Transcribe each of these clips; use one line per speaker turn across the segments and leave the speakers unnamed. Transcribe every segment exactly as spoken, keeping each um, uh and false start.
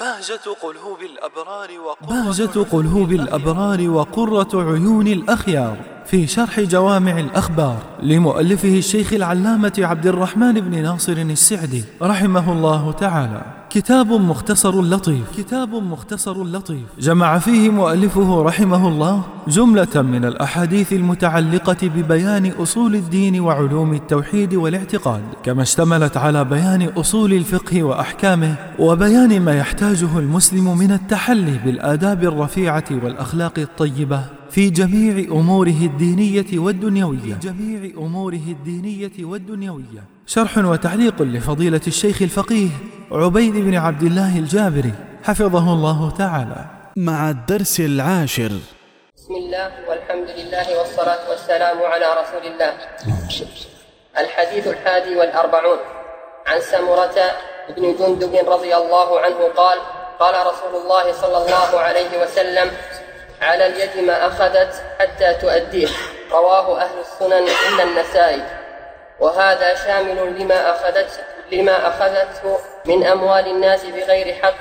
بهجة قلوب الأبرار بهجة قلوب الأبرار وقرة عيون الأخيار في شرح جوامع الأخبار لمؤلفه الشيخ العلامة عبد الرحمن بن ناصر السعدي رحمه الله تعالى. كتاب مختصر لطيف كتاب مختصر لطيف جمع فيه مؤلفه رحمه الله جملة من الأحاديث المتعلقة ببيان أصول الدين وعلوم التوحيد والاعتقاد، كما اشتملت على بيان أصول الفقه وأحكامه وبيان ما يحتاجه المسلم من التحلي بالآداب الرفيعة والأخلاق الطيبة في جميع أموره الدينية والدنيوية في جميع أموره الدينية والدنيوية. شرح وتعليق لفضيلة الشيخ الفقيه عبيد بن عبد الله الجابري حفظه الله تعالى، مع الدرس العاشر.
بسم الله والحمد لله والصلاة والسلام على رسول الله. الحديث الحادي والأربعون عن سمرة بن جندب رضي الله عنه قال: قال رسول الله صلى الله عليه وسلم: على اليد ما أخذت حتى تؤديه. رواه أهل السنن إلا النسائي. وهذا شامل لما أخذت لما أخذته من أموال الناس بغير حق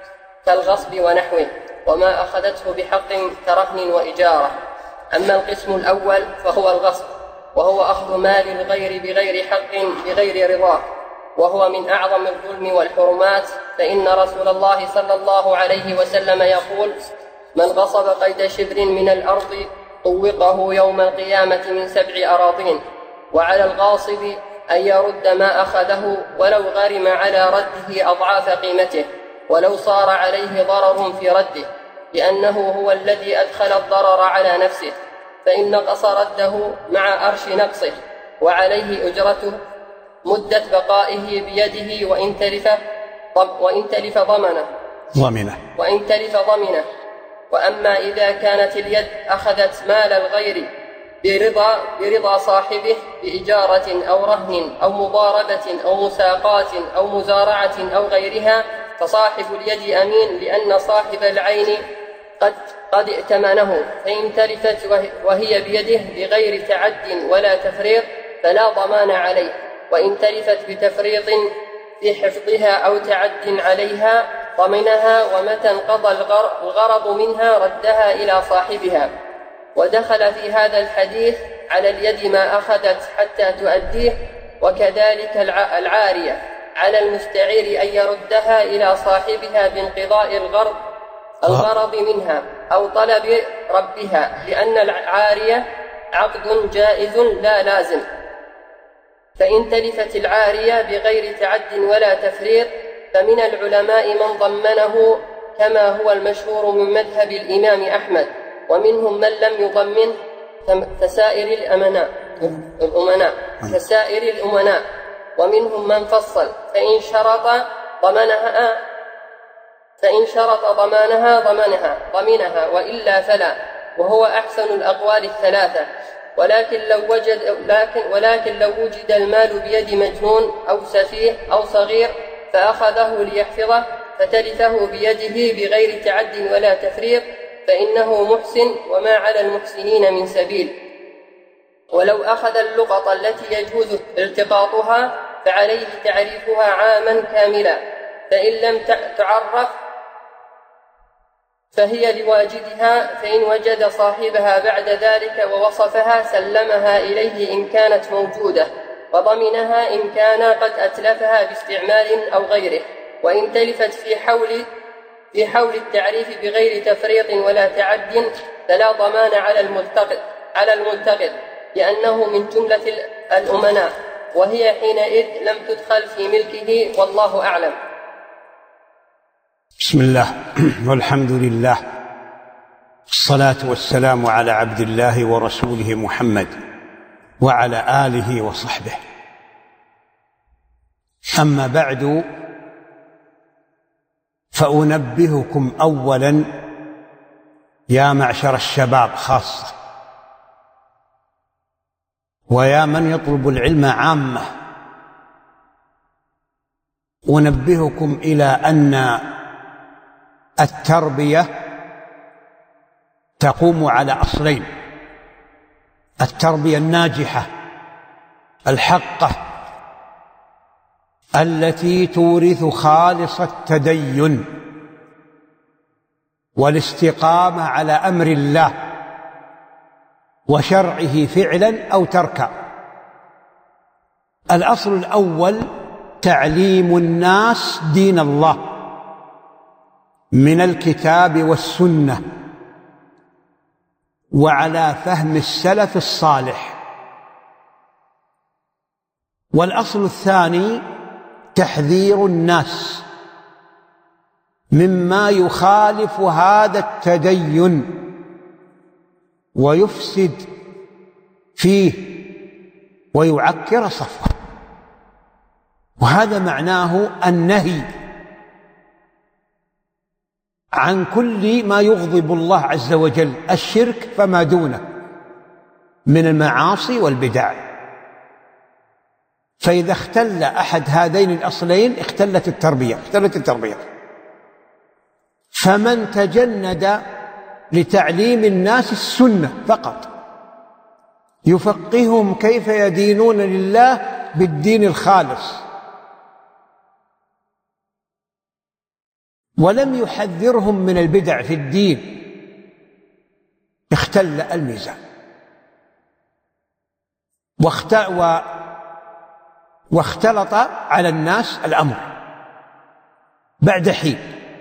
كالغصب ونحوه، وما أخذته بحق كرهن وإجارة. أما القسم الأول فهو الغصب، وهو أخذ مال الغير بغير حق بغير رضاه، وهو من أعظم الظلم والحرمات، فإن رسول الله صلى الله عليه وسلم يقول: من غصب قيد شبر من الأرض طوقه يوم القيامة من سبع أراضين. وعلى الغاصب أن يرد ما أخذه ولو غرم على رده أضعاف قيمته، ولو صار عليه ضرر في رده، لأنه هو الذي أدخل الضرر على نفسه، فإن نقص رده مع أرش نقصه، وعليه أجرته مدة بقائه بيده، وإن تلف وإن تلف ضمنه
ضمنه
وإن تلف ضمنه. وأما إذا كانت اليد أخذت مال الغير برضا, برضا صاحبه بإجارة أو رهن أو مضاربة أو مساقات أو مزارعة أو غيرها، فصاحب اليد أمين، لأن صاحب العين قد, قد ائتمنه، فإن تلفت وهي بيده بغير تعد ولا تفريط فلا ضمان عليه، وإن تلفت بتفريط في حفظها أو تعد عليها ضمنها، ومتى انقضى الغرض منها ردها إلى صاحبها. ودخل في هذا الحديث على اليد ما أخذت حتى تؤديه، وكذلك العارية على المستعير أن يردها إلى صاحبها بانقضاء الغرض الغرض منها أو طلب ربها، لأن العارية عقد جائز لا لازم. فإن تلفت العارية بغير تعد ولا تفريط فمن العلماء من ضمنه، كما هو المشهور من مذهب الإمام أحمد، ومنهم من لم يضمنه كسائر الأمناء الأمناء كسائر الأمناء ومنهم من فصل، فإن شرط ضمنها فإن شرط ضمانها ضمنها ضمنها وإلا فلا، وهو أحسن الأقوال الثلاثة. ولكن لو وجد لكن ولكن لو وجد المال بيد مجنون أو سفيه أو صغير فأخذه ليحفظه فتلفه بيده بغير تعد ولا تفريط فإنه محسن، وما على المحسنين من سبيل. ولو أخذ اللقطة التي يجوز التقاطها فعليه تعريفها عاما كاملا، فإن لم تعرف فهي لواجدها، فإن وجد صاحبها بعد ذلك ووصفها سلمها إليه إن كانت موجودة، وضمنها إن كان قد أتلفها باستعمال أو غيره. وإن تلفت في حول في حول التعريف بغير تفريط ولا تعد فلا ضمان على الملتقط على الملتقط لأنه من جملة الأمناء، وهي حينئذ لم تدخل في ملكه، والله أعلم.
بسم الله والحمد لله، الصلاة والسلام على عبد الله ورسوله محمد وعلى آله وصحبه. أما بعد، فأنبهكم أولا يا معشر الشباب خاصة، ويا من يطلب العلم عامة، أنبهكم إلى أن التربية تقوم على أصلين: التربية الناجحة الحقة التي تورث خالص التدين والاستقامة على أمر الله وشرعه فعلا أو تركا. الأصل الأول تعليم الناس دين الله من الكتاب والسنة وعلى فهم السلف الصالح. والأصل الثاني تحذير الناس مما يخالف هذا التدين ويفسد فيه ويعكر صفوه، وهذا معناه النهي عن كل ما يغضب الله عز وجل، الشرك فما دونه من المعاصي والبدع. فإذا اختل أحد هذين الأصلين اختلت التربية اختلت التربية فمن تجند لتعليم الناس السنة فقط يفقههم كيف يدينون لله بالدين الخالص، ولم يحذرهم من البدع في الدين، اختل الميزان واختلط على الناس الأمر. بعد حين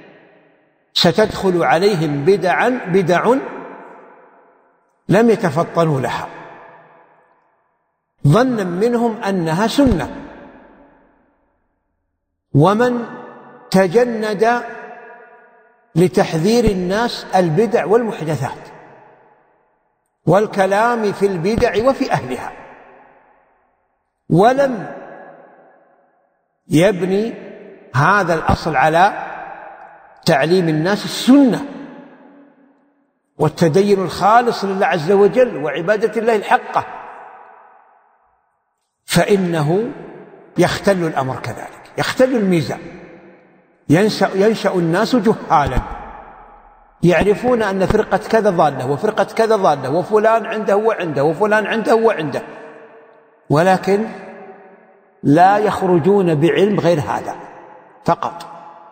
ستدخل عليهم بدعا بدع لم يتفطنوا لها ظنا منهم أنها سنة. ومن تجند لتحذير الناس البدع والمحدثات والكلام في البدع وفي أهلها، ولم يبني هذا الأصل على تعليم الناس السنة والتدين الخالص لله عز وجل وعبادة الله الحقة، فإنه يختل الأمر كذلك، يختل الميزان. ينشأ, ينشأ الناس جهالا يعرفون أن فرقة كذا ضالة وفرقة كذا ضالة وفلان عنده وعنده وفلان عنده وعنده، ولكن لا يخرجون بعلم غير هذا فقط.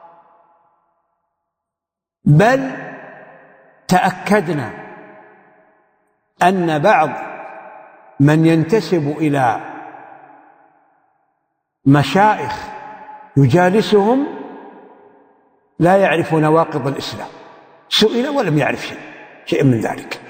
بل تأكدنا أن بعض من ينتسب إلى مشايخ يجالسهم لا يعرف نواقض الإسلام، سئل ولم يعرف شيء شيء من ذلك.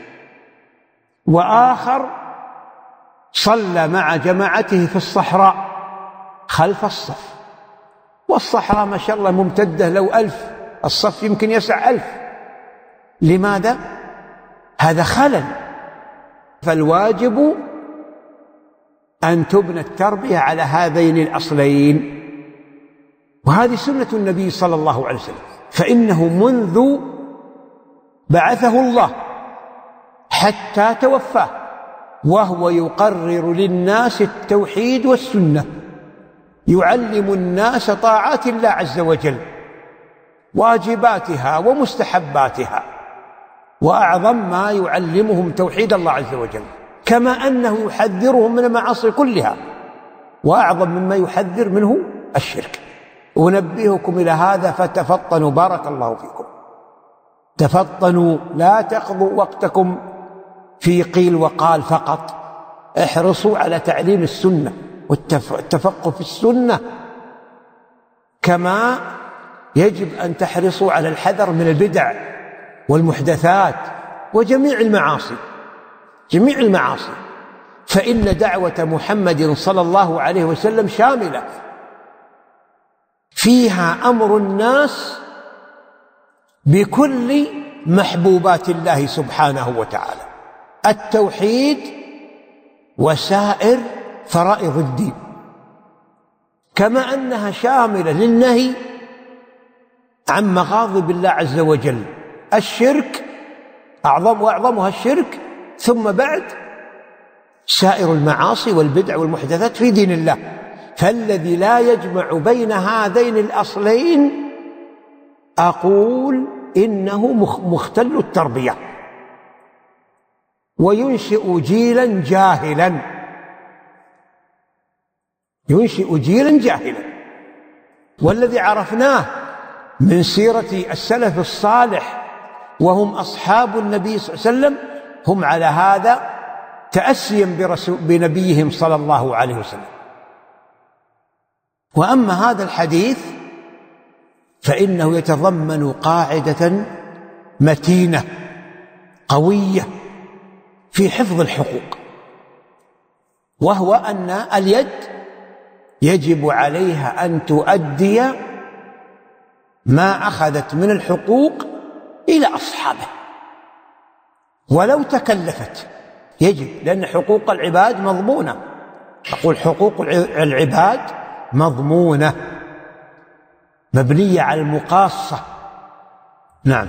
وآخر صلى مع جماعته في الصحراء خلف الصف، والصحراء ما شاء الله ممتدة لو ألف، الصف يمكن يسع ألف. لماذا؟ هذا خلل. فالواجب أن تبنى التربية على هذين الأصلين، وهذه سنة النبي صلى الله عليه وسلم، فإنه منذ بعثه الله حتى توفاه وهو يقرر للناس التوحيد والسنة، يعلم الناس طاعات الله عز وجل واجباتها ومستحباتها، وأعظم ما يعلمهم توحيد الله عز وجل، كما أنه يحذرهم من المعاصي كلها، وأعظم مما يحذر منه الشرك. أنبهكم إلى هذا فتفطنوا، بارك الله فيكم، تفطنوا، لا تقضوا وقتكم في قيل وقال فقط، احرصوا على تعليم السنة والتفقه في السنة، كما يجب أن تحرصوا على الحذر من البدع والمحدثات وجميع المعاصي جميع المعاصي فإن دعوة محمد صلى الله عليه وسلم شاملة، فيها أمر الناس بكل محبوبات الله سبحانه وتعالى، التوحيد وسائر فرائض الدين، كما أنها شاملة للنهي عن مغاضب الله عز وجل، الشرك أعظم وأعظمها الشرك، ثم بعد سائر المعاصي والبدع والمحدثات في دين الله. فالذي لا يجمع بين هذين الأصلين أقول إنه مختل التربية وينشئ جيلا جاهلا ينشئ جيلا جاهلا والذي عرفناه من سيرة السلف الصالح وهم أصحاب النبي صلى الله عليه وسلم، هم على هذا تأسيا برسول بنبيهم صلى الله عليه وسلم. وأما هذا الحديث فإنه يتضمن قاعدة متينة قوية في حفظ الحقوق، وهو أن اليد يجب عليها أن تؤدي ما أخذت من الحقوق إلى أصحابه ولو تكلفت، يجب، لأن حقوق العباد مضمونة. أقول حقوق العباد مضمونة مبنية على المقاصة. نعم.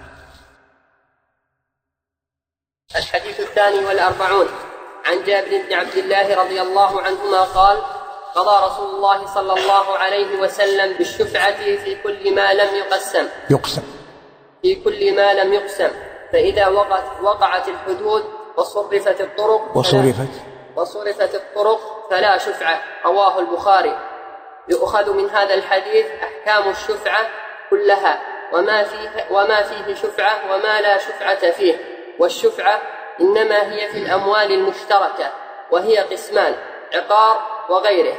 الحديث الثاني والأربعون عن جابر بن عبد الله رضي الله عنهما قال: قضى رسول الله صلى الله عليه وسلم بالشفعة في كل ما لم يقسم
يقسم
في كل ما لم يقسم فإذا وقعت, وقعت الحدود وصرفت الطرق
وصرفت
وصرفت الطرق فلا شفعة. رواه البخاري. يؤخذ من هذا الحديث أحكام الشفعة كلها، وما فيه, وما فيه شفعة وما لا شفعة فيه. والشفعة إنما هي في الأموال المشتركة، وهي قسمان: عقار وغيره.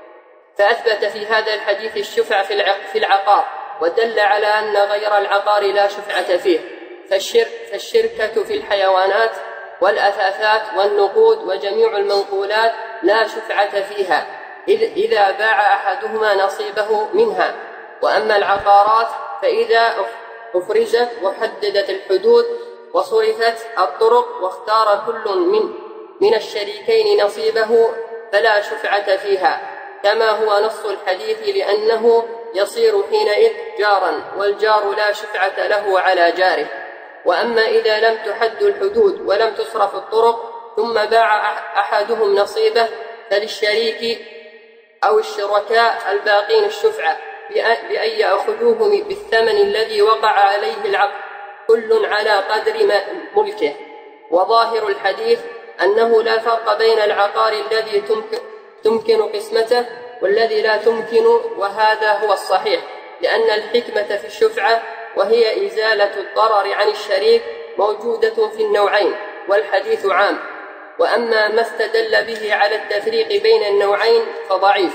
فأثبت في هذا الحديث الشفعة في العقار، ودل على أن غير العقار لا شفعة فيه. فالشرك فالشركة في الحيوانات والأثاثات والنقود وجميع المنقولات لا شفعة فيها إذا باع أحدهما نصيبه منها. وأما العقارات فإذا أفرزت وحددت الحدود وصرفت الطرق واختار كل من من الشريكين نصيبه فلا شفعة فيها، كما هو نص الحديث، لأنه يصير حينئذ جارا، والجار لا شفعة له على جاره. وأما إذا لم تحد الحدود ولم تصرف الطرق ثم باع أحدهم نصيبه فللشريك أو الشركاء الباقين الشفعة بأن يأخذوه بالثمن الذي وقع عليه العقد، كل على قدر ملكه. وظاهر الحديث أنه لا فرق بين العقار الذي تمكن قسمته والذي لا تمكن، وهذا هو الصحيح، لأن الحكمة في الشفعة وهي إزالة الضرر عن الشريك موجودة في النوعين، والحديث عام. وأما ما استدل به على التفريق بين النوعين فضعيف.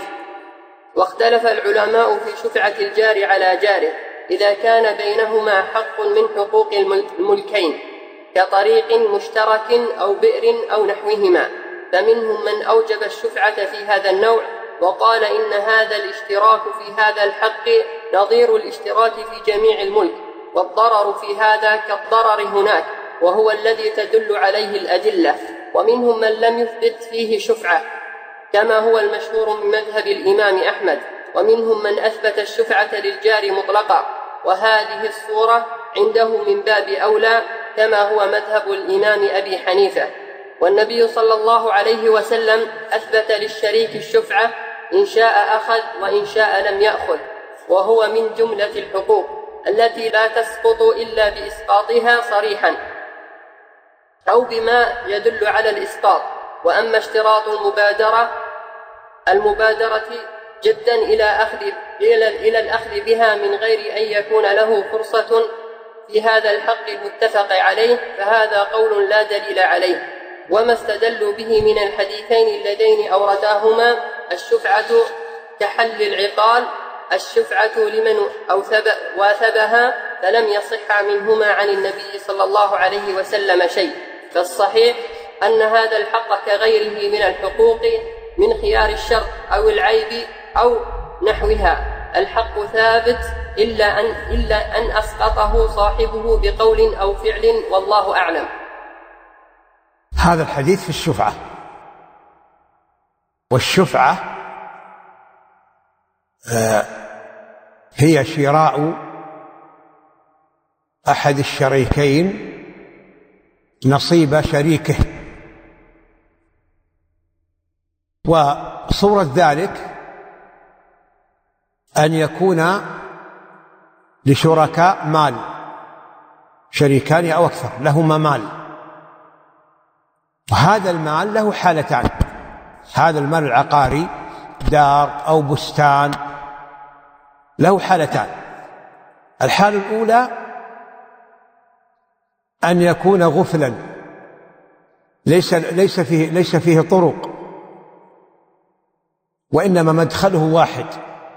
واختلف العلماء في شفعة الجار على جاره إذا كان بينهما حق من حقوق الملكين كطريق مشترك أو بئر أو نحوهما، فمنهم من أوجب الشفعة في هذا النوع وقال إن هذا الاشتراك في هذا الحق نظير الاشتراك في جميع الملك، والضرر في هذا كالضرر هناك، وهو الذي تدل عليه الأدلة. ومنهم من لم يثبت فيه شفعة كما هو المشهور من مذهب الإمام أحمد، ومنهم من أثبت الشفعة للجار مطلقا، وهذه الصورة عنده من باب أولى كما هو مذهب الإمام أبي حنيفة. والنبي صلى الله عليه وسلم أثبت للشريك الشفعة إن شاء أخذ وإن شاء لم يأخذ، وهو من جملة الحقوق التي لا تسقط إلا بإسقاطها صريحا أو بما يدل على الإسقاط. وأما اشتراط المبادرة المبادرة جدا إلى أخذ إلى الأخذ بها من غير أن يكون له فرصة في هذا الحق المتفق عليه، فهذا قول لا دليل عليه. وما استدلوا به من الحديثين اللذين أورداهما الشفعة كحل العقال، الشفعة لمن أوثب واثبها، فلم يصح منهما عن النبي صلى الله عليه وسلم شيء. فالصحيح أن هذا الحق كغيره من الحقوق من خيار الشر أو العيب أو نحوها، الحق ثابت إلا أن, إلا أن أسقطه صاحبه بقول أو فعل، والله أعلم.
هذا الحديث في الشفعة. والشفعة هي شراء أحد الشريكين نصيب شريكه، وصورة ذلك أن يكون لشركاء مال، شريكان أو أكثر لهما مال، وهذا المال له حالتان. هذا المال العقاري دار أو بستان له حالتان. الحالة الأولى أن يكون غفلا ليس ليس فيه ليس فيه طرق، وإنما مدخله واحد،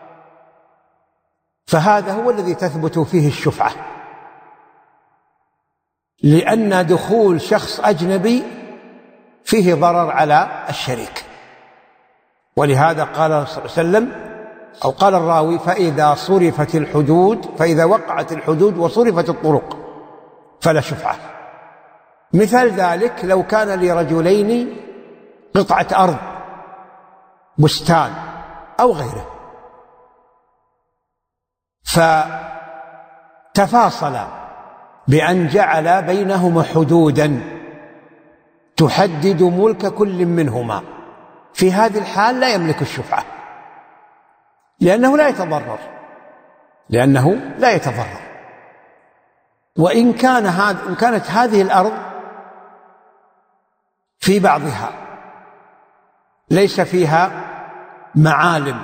فهذا هو الذي تثبت فيه الشفعة، لأن دخول شخص أجنبي فيه ضرر على الشريك. ولهذا قال صلى الله عليه وسلم أو قال الراوي: فإذا صرفت الحدود فإذا وقعت الحدود وصرفت الطرق فلا شفعة. مثال ذلك لو كان لرجلين قطعة أرض، بستان أو غيره، فتفاصلا بأن جعل بينهما حدودا تحدد ملك كل منهما، في هذه الحال لا يملك الشفعة، لأنه لا يتضرر لأنه لا يتضرر وإن كان هذا إن كانت هذه الأرض في بعضها ليس فيها معالم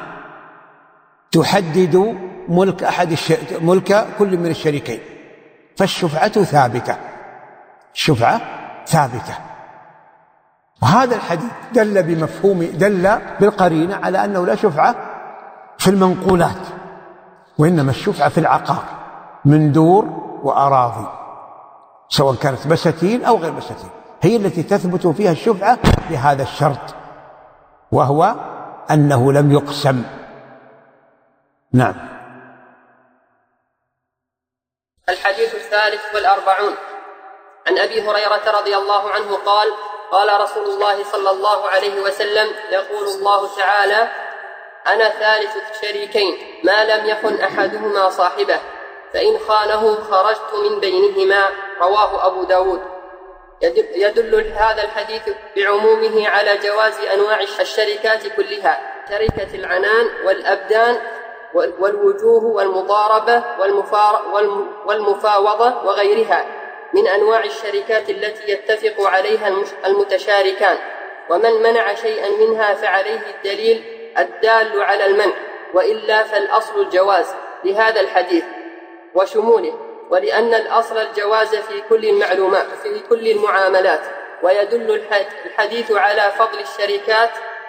تحدد ملك أحد الش... ملك كل من الشريكين، فالشفعة ثابتة الشفعة ثابتة. وهذا الحديث دل بمفهوم دل بالقرينة على أنه لا شفعة في المنقولات، وإنما الشفعة في العقار من دور وأراضي، سواء كانت بساتين أو غير بساتين، هي التي تثبت فيها الشفعة بهذا الشرط، وهو أنه لم يقسم. نعم.
الحديث الثالث والأربعون عن أبي هريرة رضي الله عنه قال: قال رسول الله صلى الله عليه وسلم: يقول الله تعالى: أنا ثالث الشريكين ما لم يخن أحدهما صاحبه، فإن خانه خرجت من بينهما. رواه أبو داود. يدل هذا الحديث بعمومه على جواز أنواع الشركات كلها، شركة العنان والأبدان والوجوه والمضاربة والمفاوضة وغيرها من أنواع الشركات التي يتفق عليها المتشاركان، ومن منع شيئا منها فعليه الدليل الدال على المنع، وإلا فالأصل الجواز لهذا الحديث وشموله، ولأن الأصل الجواز في كل المعلومات في كل المعاملات. ويدل الحديث على فضل الشركات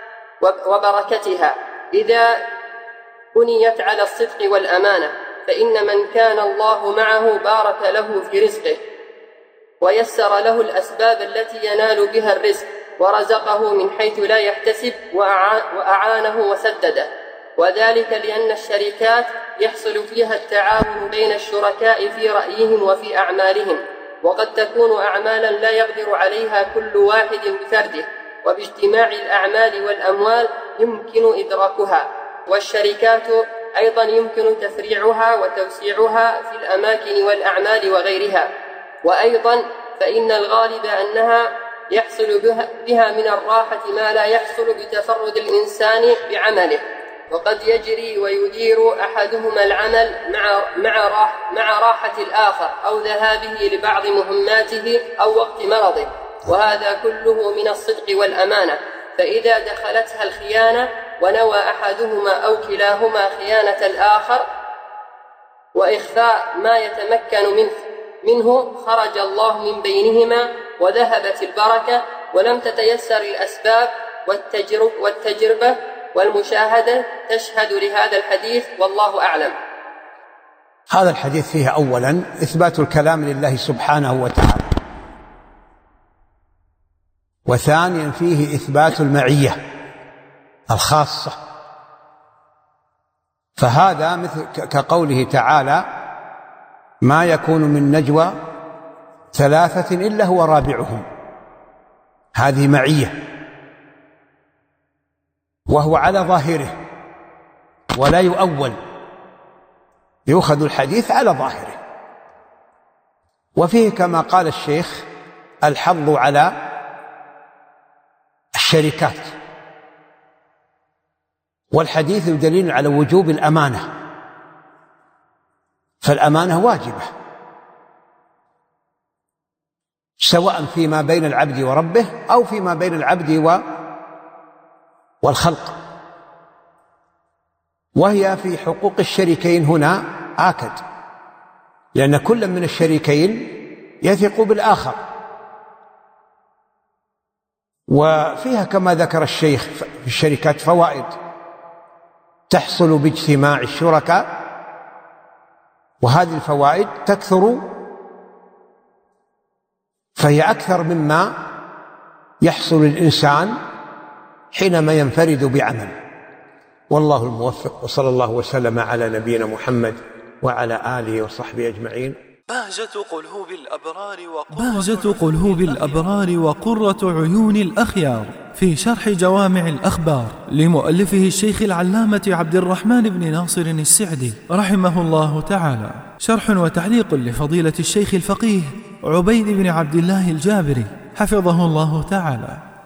وبركتها إذا بنيت على الصدق والأمانة، فإن من كان الله معه بارك له في رزقه ويسر له الأسباب التي ينال بها الرزق، ورزقه من حيث لا يحتسب وأعانه وسدده. وذلك لأن الشركات يحصل فيها التعاون بين الشركاء في رأيهم وفي أعمالهم، وقد تكون أعمالا لا يقدر عليها كل واحد بفرده، وباجتماع الأعمال والأموال يمكن إدراكها. والشركات أيضا يمكن تفريعها وتوسيعها في الأماكن والأعمال وغيرها. وأيضا فإن الغالب أنها يحصل بها من الراحة ما لا يحصل بتفرد الإنسان بعمله، وقد يجري ويدير أحدهما العمل مع مع راح مع راحة الآخر أو ذهابه لبعض مهماته أو وقت مرضه، وهذا كله من الصدق والأمانة. فإذا دخلتها الخيانة ونوى أحدهما أو كلاهما خيانة الآخر وإخفاء ما يتمكن منه منه خرج الله من بينهما وذهبت البركة، ولم تتيسر الأسباب والتجرب والتجربة والمشاهدة تشهد لهذا الحديث، والله أعلم.
هذا الحديث فيه أولا إثبات الكلام لله سبحانه وتعالى، وثانيا فيه إثبات المعية الخاصة، فهذا مثل كقوله تعالى: ما يكون من نجوى ثلاثة إلا هو رابعهم، هذه معية، وهو على ظاهره ولا يؤول، يؤخذ الحديث على ظاهره. وفيه كما قال الشيخ الحظ على الشركات، والحديث دليل على وجوب الأمانة، فالأمانة واجبة سواء فيما بين العبد وربه أو فيما بين العبد والخلق، وهي في حقوق الشريكين هنا آكد، لأن كل من الشريكين يثق بالآخر. وفيها كما ذكر الشيخ في الشركات فوائد تحصل باجتماع الشركاء، وهذه الفوائد تكثر، فهي أكثر مما يحصل الإنسان حينما ينفرد بعمل. والله الموفق، وصلى الله وسلم على نبينا محمد وعلى آله وصحبه أجمعين.
بهجة قلوب الأبرار بهجة قلوب الأبرار وقرة عيون الأخيار في شرح جوامع الأخبار لمؤلفه الشيخ العلامة عبد الرحمن بن ناصر السعدي رحمه الله تعالى، شرح وتعليق لفضيلة الشيخ الفقيه عبيد بن عبد الله الجابري حفظه الله تعالى.